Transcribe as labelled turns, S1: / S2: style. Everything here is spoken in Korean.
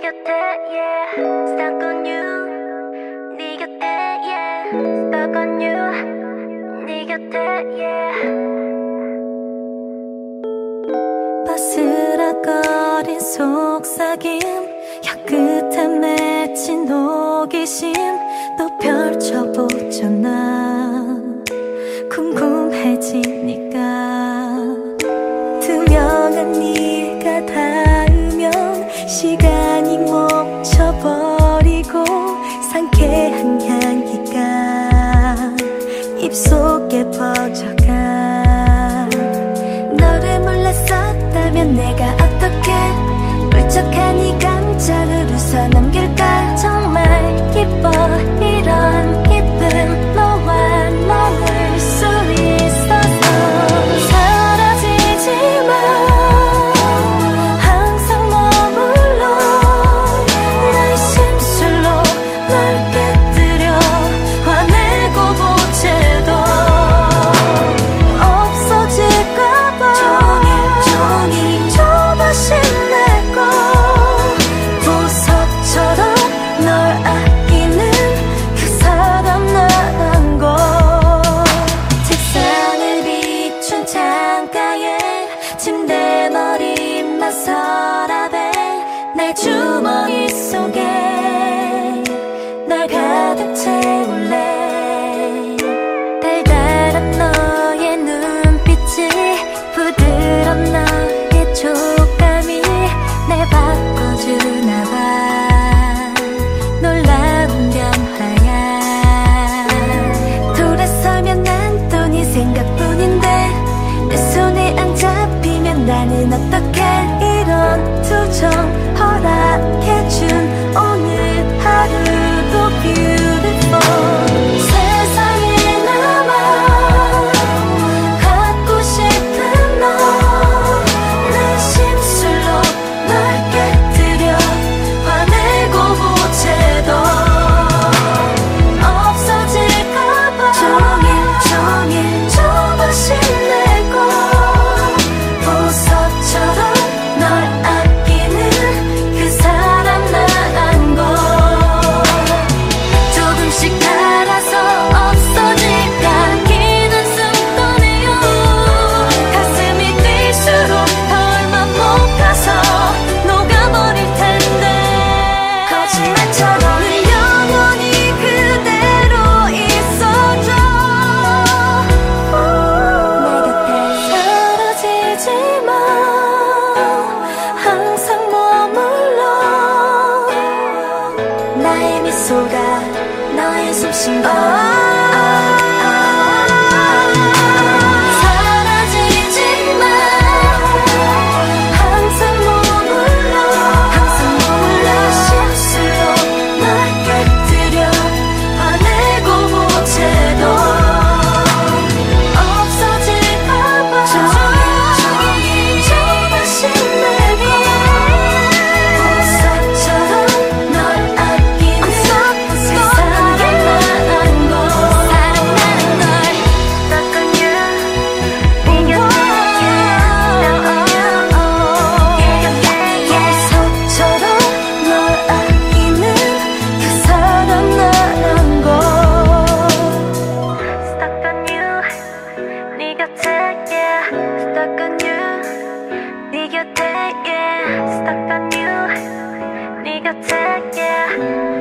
S1: 곁에 yeah stuck on you 네 곁에 yeah stuck on you 네 곁에 yeah
S2: 바스락거린 속삭임 혀끝에 맺힌 호기심 또 펼쳐보잖아 궁금해지니까 투명한 네가 닿으면 시간이 멈춰버리고 상쾌한 향기가 입속에 퍼져가 너를 몰랐었다면 내가 어떻게 울적한 이 감정을 웃어 넘길까 정말 기뻐 이런 기쁨 너와 머물 수 있어서 사라지지 마 항상 머물러 내 심술로 널 깨뜨려 화내고 보채도 없어질까봐 종일 조금씩 내고 보석처럼 널 아끼는 그 사람 나란 걸 책상을 비춘 창가에 침대 머리만 서랍에 내 주머니 속에 널 가득 채울래 달달한 너의 눈빛이 부드러운 너의 촉감이 날 바꿔주나봐 놀라운 변화야 돌아서면 난 또 네 생각뿐인데 내 손에 안 잡히면 나는 어떻게 이런 투정 허락해준 오늘 하루도 beautiful 세상에 남아 갖고 싶은 너 내 심술로 널 깨뜨려 화내고 보채도 없어질까봐 종일 조금씩 내고 보석처럼 널 아끼는 그 사람 나란 걸 조금씩 달아서 없어질까 기는 숨떠내요 가슴이 뛸수록 얼마 못 가서 녹아버릴 텐데 거짓말처럼 영원히 그대로 있어줘 내 곁에 사라지지 마 항상 머물러 나의 미소가 너의 숨쉰과 사라지지 마 항상 머물러 내 심술로 널 깨뜨려 화내고 보채도 없어질까봐 종일 조금씩 내고 보석처럼 널 아끼는 그 사람 나란 걸 stuck on you 네 곁에 보석처럼 널 아끼는 그 사람 나란 걸 stuck on you 네 곁에 yeah stuck on you 네 곁에 yeah stuck on you 네 곁에 yeah